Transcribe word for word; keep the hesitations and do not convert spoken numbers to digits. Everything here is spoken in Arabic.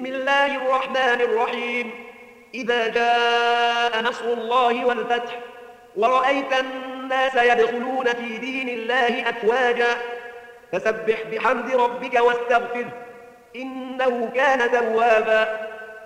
الله الرحمن الرحيم. إذا جاء نصر الله والفتح ورأيت الناس يدخلون في دين الله أفواجا فسبح بحمد ربك واستغفره إنه كان توابا.